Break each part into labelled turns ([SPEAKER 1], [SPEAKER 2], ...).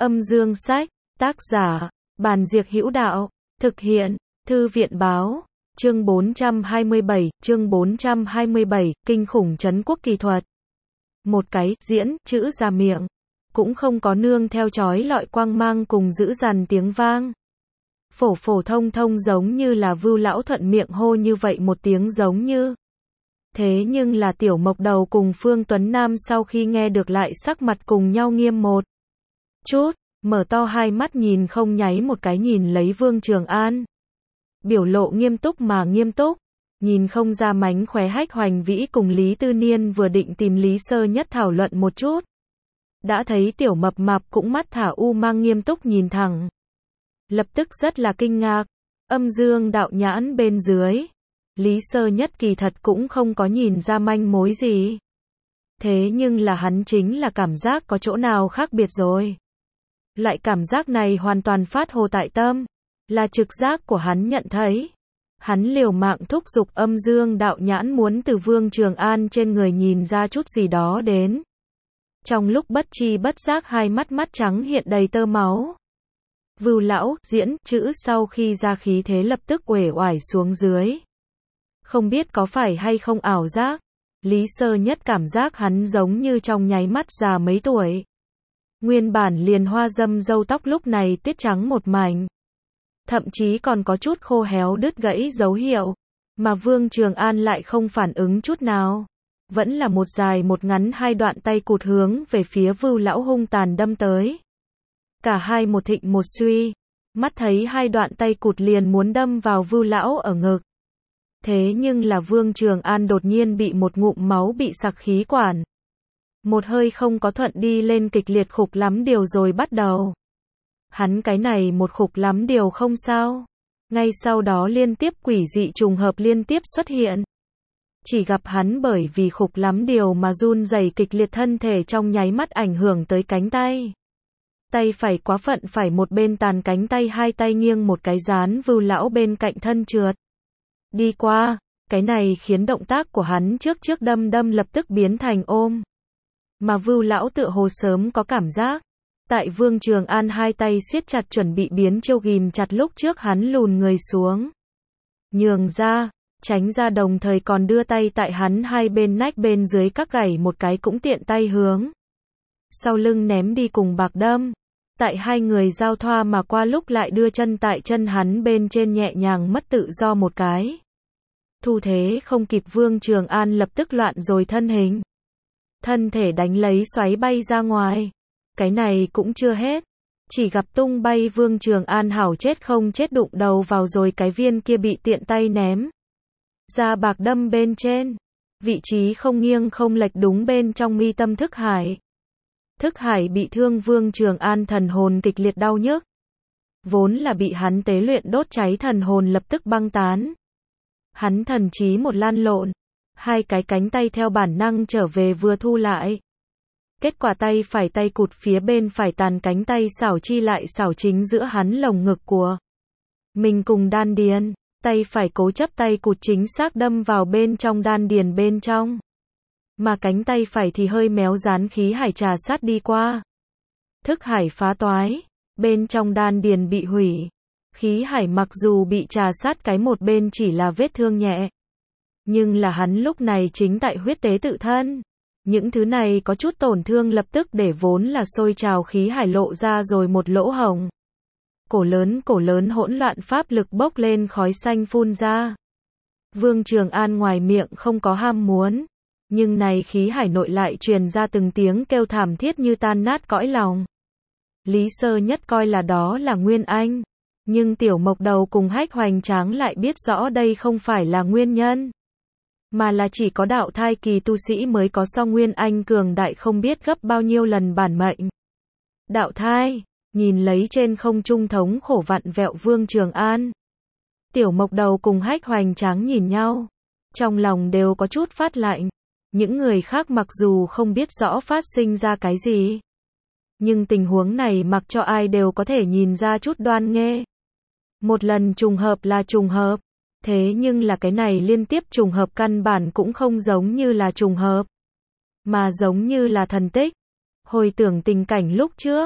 [SPEAKER 1] Âm dương sách, tác giả, Bàn Diệc Hữu Đạo, thực hiện, Thư viện báo, chương 427, kinh khủng trấn quốc kỳ thuật. Một cái, diễn, chữ ra miệng, cũng không có nương theo chói lọi quang mang cùng dữ dằn tiếng vang. Phổ phổ thông thông giống như là Vưu lão thuận miệng hô như vậy một tiếng giống như. Thế nhưng là Tiểu Mộc Đầu cùng Phương Tuấn Nam sau khi nghe được lại sắc mặt cùng nhau nghiêm một chút, mở to hai mắt nhìn không nháy một cái nhìn lấy Vương Trường An. Biểu lộ nghiêm túc mà nghiêm túc, nhìn không ra mánh khóe Hách Hoành Vĩ cùng Lý Tư Niên vừa định tìm Lý Sơ Nhất thảo luận một chút. Đã thấy Tiểu Mập Mạp cũng mắt thả u mang nghiêm túc nhìn thẳng. Lập tức rất là kinh ngạc, âm dương đạo nhãn bên dưới. Lý Sơ Nhất kỳ thật cũng không có nhìn ra manh mối gì. Thế nhưng là hắn chính là cảm giác có chỗ nào khác biệt rồi. Loại cảm giác này hoàn toàn phát hồ tại tâm, là trực giác của hắn nhận thấy. Hắn liều mạng thúc giục âm dương đạo nhãn muốn từ Vương Trường An trên người nhìn ra chút gì đó đến. Trong lúc bất tri bất giác hai mắt trắng hiện đầy tơ máu. Vưu lão, diễn, chữ sau khi ra khí thế lập tức uể oải xuống dưới. Không biết có phải hay không ảo giác, Lý Sơ Nhất cảm giác hắn giống như trong nháy mắt già mấy tuổi. Nguyên bản liền hoa râm râu tóc lúc này tiết trắng một mảnh. Thậm chí còn có chút khô héo đứt gãy dấu hiệu. Mà Vương Trường An lại không phản ứng chút nào. Vẫn là một dài một ngắn hai đoạn tay cụt hướng về phía Vưu lão hung tàn đâm tới. Cả hai một thịnh một suy. Mắt thấy hai đoạn tay cụt liền muốn đâm vào Vưu lão ở ngực. Thế nhưng là Vương Trường An đột nhiên bị một ngụm máu bị sặc khí quản. Một hơi không có thuận đi lên kịch liệt khục lắm điều rồi bắt đầu. Hắn cái này một khục lắm điều không sao. Ngay sau đó liên tiếp quỷ dị trùng hợp liên tiếp xuất hiện. Chỉ gặp hắn bởi vì khục lắm điều mà run rẩy kịch liệt thân thể trong nháy mắt ảnh hưởng tới cánh tay. Tay phải quá phận phải một bên tàn cánh tay hai tay nghiêng một cái dán Vưu lão bên cạnh thân trượt. Đi qua, cái này khiến động tác của hắn trước đâm lập tức biến thành ôm. Mà Vưu lão tựa hồ sớm có cảm giác. Tại Vương Trường An hai tay siết chặt chuẩn bị biến chiêu ghìm chặt lúc trước hắn lùn người xuống. Nhường ra, tránh ra đồng thời còn đưa tay tại hắn hai bên nách bên dưới các gảy một cái cũng tiện tay hướng. Sau lưng ném đi cùng bạc đâm. Tại hai người giao thoa mà qua lúc lại đưa chân tại chân hắn bên trên nhẹ nhàng mất tự do một cái. Thu thế không kịp Vương Trường An lập tức loạn rồi thân hình. Thân thể đánh lấy xoáy bay ra ngoài. Cái này cũng chưa hết. Chỉ gặp tung bay Vương Trường An hảo chết không chết đụng đầu vào rồi cái viên kia bị tiện tay ném. Ra bạc đâm bên trên. Vị trí không nghiêng không lệch đúng bên trong mi tâm thức hải. Thức hải bị thương Vương Trường An thần hồn kịch liệt đau nhức. Vốn là bị hắn tế luyện đốt cháy thần hồn lập tức băng tán. Hắn thần trí một lan lộn. Hai cái cánh tay theo bản năng trở về vừa thu lại. Kết quả tay phải tay cụt phía bên phải tàn cánh tay xảo chi lại xảo chính giữa hắn lồng ngực của mình cùng đan điền. Tay phải cố chấp tay cụt chính xác đâm vào bên trong đan điền bên trong. Mà cánh tay phải thì hơi méo dán khí hải trà sát đi qua. Thức hải phá toái. Bên trong đan điền bị hủy. Khí hải mặc dù bị trà sát cái một bên chỉ là vết thương nhẹ. Nhưng là hắn lúc này chính tại huyết tế tự thân. Những thứ này có chút tổn thương lập tức để vốn là sôi trào khí hải lộ ra rồi một lỗ hổng. Cổ lớn hỗn loạn pháp lực bốc lên khói xanh phun ra. Vương Trường An ngoài miệng không có ham muốn. Nhưng này khí hải nội lại truyền ra từng tiếng kêu thảm thiết như tan nát cõi lòng. Lý Sơ Nhất coi là đó là Nguyên Anh. Nhưng Tiểu Mộc Đầu cùng Hách Hoành Tráng lại biết rõ đây không phải là nguyên nhân. Mà là chỉ có đạo thai kỳ tu sĩ mới có so Nguyên Anh cường đại không biết gấp bao nhiêu lần bản mệnh. Đạo thai, nhìn lấy trên không trung thống khổ vặn vẹo Vương Trường An. Tiểu Mộc Đầu cùng Hách Hoành Tráng nhìn nhau. Trong lòng đều có chút phát lạnh. Những người khác mặc dù không biết rõ phát sinh ra cái gì. Nhưng tình huống này mặc cho ai đều có thể nhìn ra chút đoan nghê. Một lần trùng hợp là trùng hợp. Thế nhưng là cái này liên tiếp trùng hợp căn bản cũng không giống như là trùng hợp. Mà giống như là thần tích. Hồi tưởng tình cảnh lúc trước.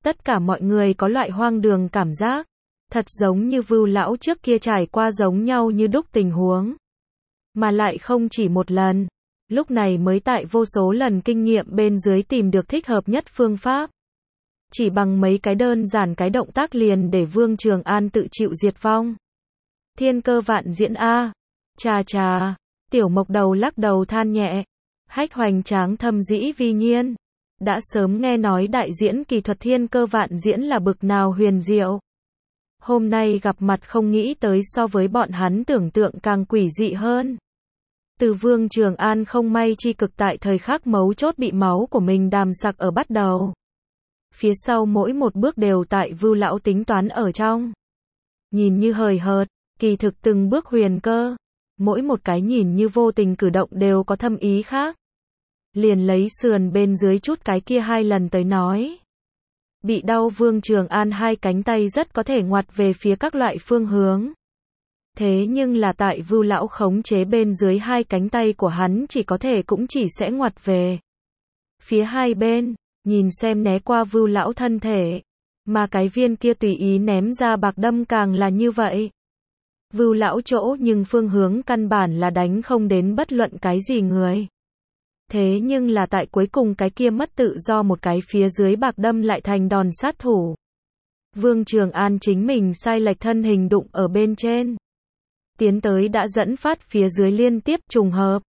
[SPEAKER 1] Tất cả mọi người có loại hoang đường cảm giác. Thật giống như Vưu lão trước kia trải qua giống nhau như đúc tình huống. Mà lại không chỉ một lần. Lúc này mới tại vô số lần kinh nghiệm bên dưới tìm được thích hợp nhất phương pháp. Chỉ bằng mấy cái đơn giản cái động tác liền để Vương Trường An tự chịu diệt vong. Thiên cơ vạn diễn a. Chà chà. Tiểu Mộc Đầu lắc đầu than nhẹ. Hách Hoành Tráng thâm dĩ vi nhiên. Đã sớm nghe nói đại diễn kỳ thuật thiên cơ vạn diễn là bực nào huyền diệu. Hôm nay gặp mặt không nghĩ tới so với bọn hắn tưởng tượng càng quỷ dị hơn. Từ Vương Trường An không may chi cực tại thời khắc mấu chốt bị máu của mình đàm sặc ở bắt đầu. Phía sau mỗi một bước đều tại Vưu lão tính toán ở trong. Nhìn như hời hợt, kỳ thực từng bước huyền cơ. Mỗi một cái nhìn như vô tình cử động đều có thâm ý khác. Liền lấy sườn bên dưới chút cái kia 2 lần tới nói. Bị đau Vương Trường An 2 cánh tay rất có thể ngoặt về phía các loại phương hướng. Thế nhưng là tại Vưu lão khống chế bên dưới 2 cánh tay của hắn chỉ có thể cũng chỉ sẽ ngoặt về phía 2 bên, nhìn xem né qua Vưu lão thân thể, mà cái viên kia tùy ý ném ra bạc đâm càng là như vậy. Vưu lão chỗ nhưng phương hướng căn bản là đánh không đến bất luận cái gì người. Thế nhưng là tại cuối cùng cái kia mất tự do một cái phía dưới bạc đâm lại thành đòn sát thủ. Vương Trường An chính mình sai lệch thân hình đụng ở bên trên. Tiến tới đã dẫn phát phía dưới liên tiếp trùng hợp.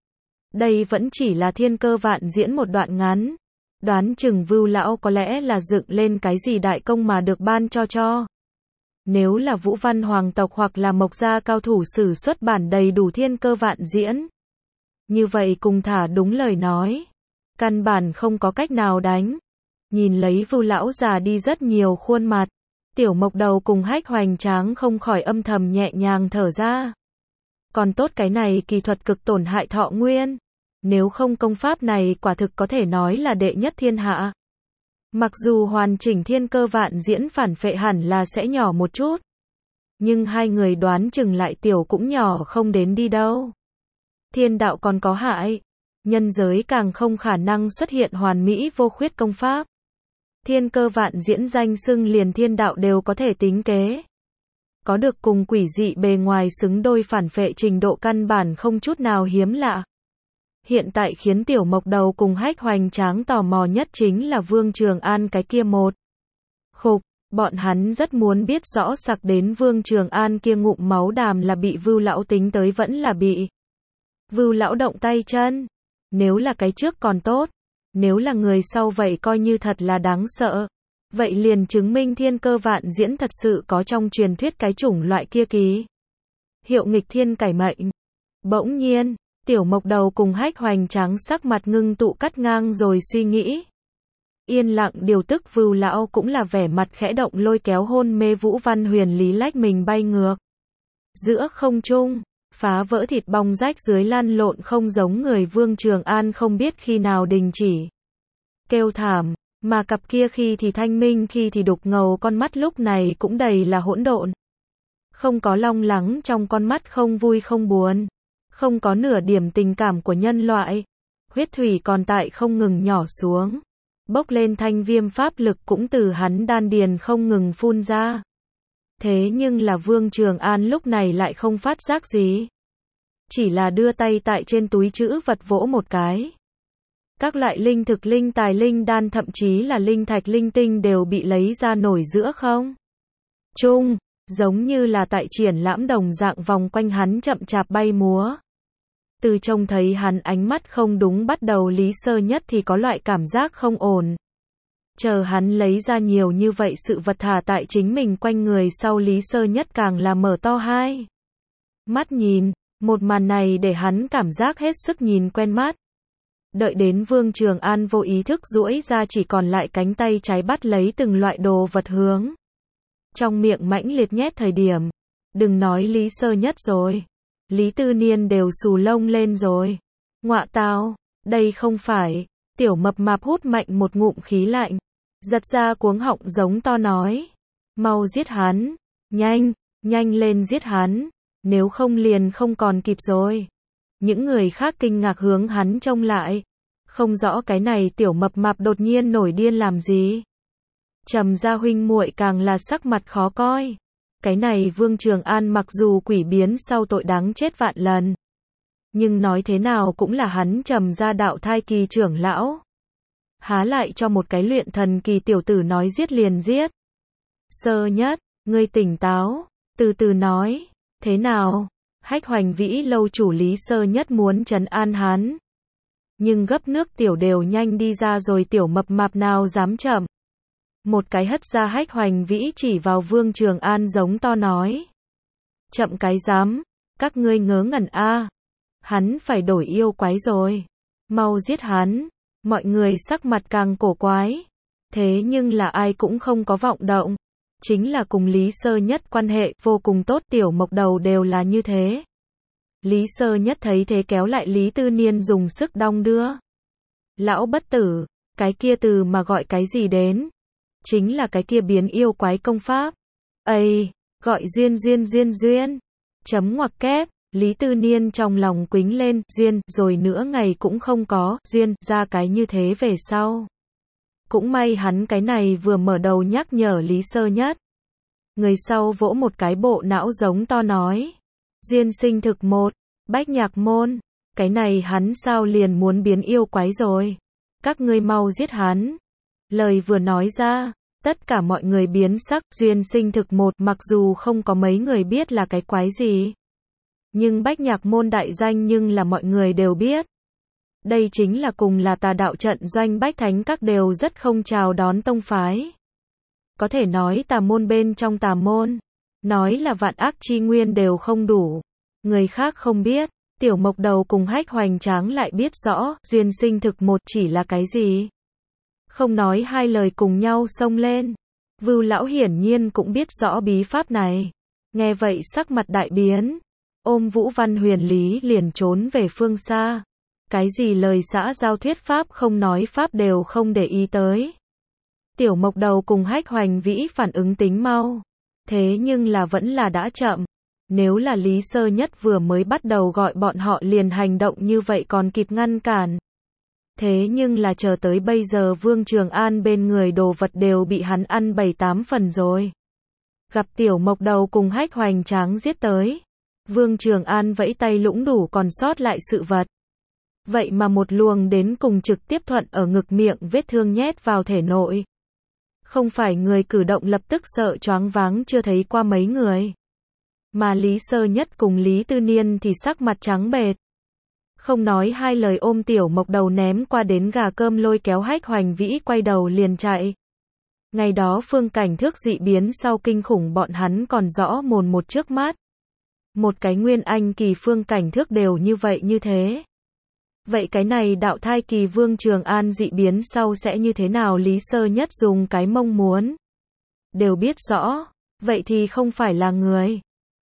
[SPEAKER 1] Đây vẫn chỉ là thiên cơ vạn diễn một đoạn ngắn. Đoán chừng Vưu lão có lẽ là dựng lên cái gì đại công mà được ban cho. Nếu là Vũ Văn hoàng tộc hoặc là Mộc gia cao thủ sử xuất bản đầy đủ thiên cơ vạn diễn. Như vậy cùng thả đúng lời nói. Căn bản không có cách nào đánh. Nhìn lấy Vưu lão già đi rất nhiều khuôn mặt. Tiểu Mộc Đầu cùng Hách Hoành Tráng không khỏi âm thầm nhẹ nhàng thở ra. Còn tốt cái này kỳ thuật cực tổn hại thọ nguyên. Nếu không công pháp này quả thực có thể nói là đệ nhất thiên hạ. Mặc dù hoàn chỉnh thiên cơ vạn diễn phản phệ hẳn là sẽ nhỏ một chút. Nhưng 2 người đoán chừng lại tiểu cũng nhỏ không đến đi đâu. Thiên đạo còn có hại. Nhân giới càng không khả năng xuất hiện hoàn mỹ vô khuyết công pháp. Thiên cơ vạn diễn danh xưng liền thiên đạo đều có thể tính kế. Có được cùng quỷ dị bề ngoài xứng đôi phản phệ trình độ căn bản không chút nào hiếm lạ. Hiện tại khiến Tiểu Mộc Đầu cùng Hách Hoành Tráng tò mò nhất chính là Vương Trường An cái kia một. Khục, bọn hắn rất muốn biết rõ sặc đến Vương Trường An kia ngụm máu đàm là bị Vưu lão tính tới vẫn là bị Vưu lão động tay chân. Nếu là cái trước còn tốt. Nếu là người sau vậy coi như thật là đáng sợ. Vậy liền chứng minh thiên cơ vạn diễn thật sự có trong truyền thuyết cái chủng loại kia ký hiệu nghịch thiên cải mệnh. Bỗng nhiên, Tiểu Mộc Đầu cùng Hách Hoành Tráng sắc mặt ngưng tụ cắt ngang rồi suy nghĩ. Yên lặng điều tức Vưu lão cũng là vẻ mặt khẽ động lôi kéo hôn mê Vũ Văn Huyền Lý lách mình bay ngược. Giữa không trung, phá vỡ thịt bong rách dưới lăn lộn không giống người Vương Trường An không biết khi nào đình chỉ. Kêu thảm, mà cặp kia khi thì thanh minh khi thì đục ngầu con mắt lúc này cũng đầy là hỗn độn. Không có long lắng trong con mắt không vui không buồn. Không có nửa điểm tình cảm của nhân loại. Huyết thủy còn tại không ngừng nhỏ xuống. Bốc lên thanh viêm pháp lực cũng từ hắn đan điền không ngừng phun ra. Thế nhưng là Vương Trường An lúc này lại không phát giác gì. Chỉ là đưa tay tại trên túi trữ vật vỗ một cái. Các loại linh thực linh tài linh đan thậm chí là linh thạch linh tinh đều bị lấy ra nổi giữa không trung, giống như là tại triển lãm đồng dạng vòng quanh hắn chậm chạp bay múa. Từ trông thấy hắn ánh mắt không đúng bắt đầu Lý Sơ Nhất thì có loại cảm giác không ổn. Chờ hắn lấy ra nhiều như vậy sự vật thả tại chính mình quanh người sau Lý Sơ Nhất càng là mở to hai mắt nhìn, một màn này để hắn cảm giác hết sức nhìn quen mắt. Đợi đến Vương Trường An vô ý thức duỗi ra chỉ còn lại cánh tay trái bắt lấy từng loại đồ vật hướng trong miệng mãnh liệt nhét thời điểm. Đừng nói Lý Sơ Nhất rồi. Lý Tư Niên đều xù lông lên rồi. Ngọa tao, đây không phải. Tiểu Mập Mạp hút mạnh một ngụm khí lạnh. Giật ra cuống họng giống to nói. Mau giết hắn. Nhanh, nhanh lên giết hắn. Nếu không liền không còn kịp rồi. Những người khác kinh ngạc hướng hắn trông lại. Không rõ cái này Tiểu Mập Mạp đột nhiên nổi điên làm gì. Trầm gia huynh muội càng là sắc mặt khó coi. Cái này Vương Trường An mặc dù quỷ biến sau tội đáng chết vạn lần, nhưng nói thế nào cũng là hắn Trầm gia đạo thai kỳ trưởng lão. Há lại cho một cái luyện thần kỳ tiểu tử nói giết liền giết. Sơ Nhất, ngươi tỉnh táo, từ từ nói, thế nào? Hách Hoành Vĩ lâu chủ Lý Sơ Nhất muốn trấn an hắn. Nhưng gấp nước tiểu đều nhanh đi ra rồi, tiểu mập mạp nào dám chậm. Một cái hất ra Hách Hoành Vĩ chỉ vào Vương Trường An giống to nói. Chậm cái dám, các ngươi ngớ ngẩn a. Hắn phải đổi yêu quái rồi. Mau giết hắn. Mọi người sắc mặt càng cổ quái. Thế nhưng là ai cũng không có vọng động. Chính là cùng Lý Sơ Nhất quan hệ vô cùng tốt, tiểu mộc đầu đều là như thế. Lý Sơ Nhất thấy thế kéo lại Lý Tư Niên dùng sức đong đưa. Lão bất tử, cái kia từ mà gọi cái gì đến? Chính là cái kia biến yêu quái công pháp. Ây, gọi duyên. Chấm ngoặc kép, Lý Tư Niên trong lòng quính lên, duyên, rồi nữa ngày cũng không có, duyên, ra cái như thế về sau. Cũng may hắn cái này vừa mở đầu nhắc nhở Lý Sơ Nhất. Người sau vỗ một cái bộ não giống to nói. Duyên sinh thực một, Bách Nhạc Môn, cái này hắn sao liền muốn biến yêu quái rồi. Các ngươi mau giết hắn. Lời vừa nói ra, tất cả mọi người biến sắc. Duyên sinh thực một mặc dù không có mấy người biết là cái quái gì. Nhưng Bách Nhạc Môn đại danh nhưng là mọi người đều biết. Đây chính là cùng là tà đạo trận doanh Bách Thánh Các đều rất không chào đón tông phái. Có thể nói tà môn bên trong tà môn. Nói là vạn ác chi nguyên đều không đủ. Người khác không biết, tiểu mộc đầu cùng Hách Hoành Tráng lại biết rõ, duyên sinh thực một chỉ là cái gì. Không nói hai lời cùng nhau xông lên. Vưu lão hiển nhiên cũng biết rõ bí pháp này. Nghe vậy sắc mặt đại biến. Ôm Vũ Văn Huyền Lý liền trốn về phương xa. Cái gì lời xã giao thuyết pháp không nói pháp đều không để ý tới. Tiểu mộc đầu cùng Hách Hoành Vĩ phản ứng tính mau. Thế nhưng là vẫn là đã chậm. Nếu là Lý Sơ Nhất vừa mới bắt đầu gọi bọn họ liền hành động như vậy còn kịp ngăn cản. Thế nhưng là chờ tới bây giờ Vương Trường An bên người đồ vật đều bị hắn ăn 7-8 phần rồi. Gặp tiểu mộc đầu cùng Hách Hoành Tráng giết tới. Vương Trường An vẫy tay lũng đủ còn sót lại sự vật. Vậy mà một luồng đến cùng trực tiếp thuận ở ngực miệng vết thương nhét vào thể nội. Không phải người cử động lập tức sợ choáng váng chưa thấy qua mấy người. Mà Lý Sơ Nhất cùng Lý Tư Niên thì sắc mặt trắng bệch. Không nói hai lời ôm tiểu mộc đầu ném qua đến gà cơm lôi kéo Hách Hoành Vĩ quay đầu liền chạy. Ngày đó phương cảnh thước dị biến sau kinh khủng bọn hắn còn rõ mồn một trước mắt. Một cái nguyên anh kỳ phương cảnh thước đều như vậy như thế. Vậy cái này đạo thai kỳ Vương Trường An dị biến sau sẽ như thế nào? Lý Sơ Nhất dùng cái mông muốn. Đều biết rõ. Vậy thì không phải là người.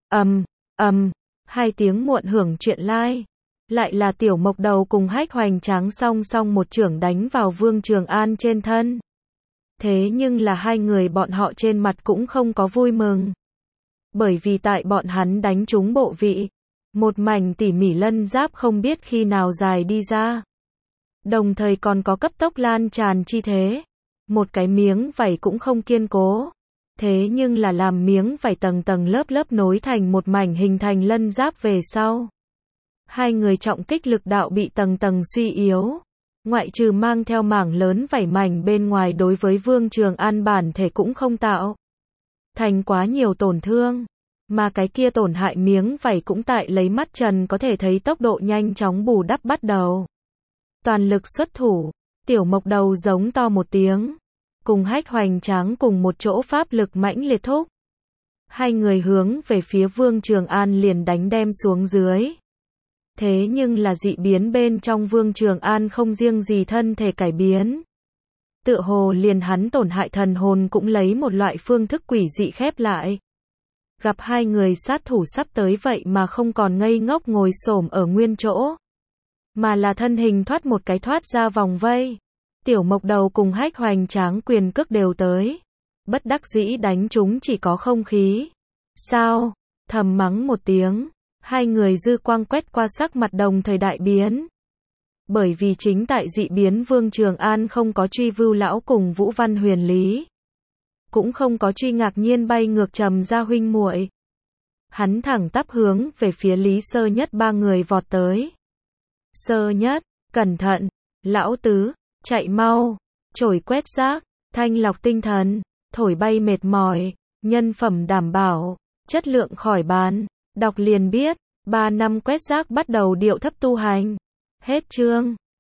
[SPEAKER 1] Hai tiếng muộn hưởng chuyện lai. Lại là tiểu mộc đầu cùng Hách Hoành Tráng song song một chưởng đánh vào Vương Trường An trên thân. Thế nhưng là hai người bọn họ trên mặt cũng không có vui mừng. Bởi vì tại bọn hắn đánh trúng bộ vị. Một mảnh tỉ mỉ lân giáp không biết khi nào dài đi ra. Đồng thời còn có cấp tốc lan tràn chi thế. Một cái miếng vảy cũng không kiên cố. Thế nhưng là làm miếng vảy tầng tầng lớp lớp nối thành một mảnh hình thành lân giáp về sau. Hai người trọng kích lực đạo bị tầng tầng suy yếu. Ngoại trừ mang theo mảng lớn vảy mảnh bên ngoài đối với Vương Trường An bản thể cũng không tạo thành quá nhiều tổn thương. Mà cái kia tổn hại miếng vảy cũng tại lấy mắt trần có thể thấy tốc độ nhanh chóng bù đắp bắt đầu. Toàn lực xuất thủ, tiểu mộc đầu giống to một tiếng. Cùng Hách Hoành Tráng cùng một chỗ pháp lực mãnh liệt thúc. Hai người hướng về phía Vương Trường An liền đánh đem xuống dưới. Thế nhưng là dị biến bên trong Vương Trường An không riêng gì thân thể cải biến. Tựa hồ liền hắn tổn hại thần hồn cũng lấy một loại phương thức quỷ dị khép lại. Gặp hai người sát thủ sắp tới vậy mà không còn ngây ngốc ngồi xổm ở nguyên chỗ. Mà là thân hình thoát một cái thoát ra vòng vây. Tiểu mộc đầu cùng Hách Hoành Tráng quyền cước đều tới. Bất đắc dĩ đánh chúng chỉ có không khí. Sao? Thầm mắng một tiếng. Hai người dư quang quét qua sắc mặt đồng thời đại biến. Bởi vì chính tại dị biến Vương Trường An không có truy Vưu lão cùng Vũ Văn Huyền Lý. cũng không có truy ngạc nhiên bay ngược Trầm gia huynh muội. Hắn thẳng tắp hướng về phía Lý Sơ Nhất ba người vọt tới. Sơ Nhất, cẩn thận, lão tứ, chạy mau, chổi quét rác, thanh lọc tinh thần, thổi bay mệt mỏi, nhân phẩm đảm bảo, chất lượng khỏi bàn, đọc liền biết, 3 năm quét rác bắt đầu điệu thấp tu hành. Hết chương.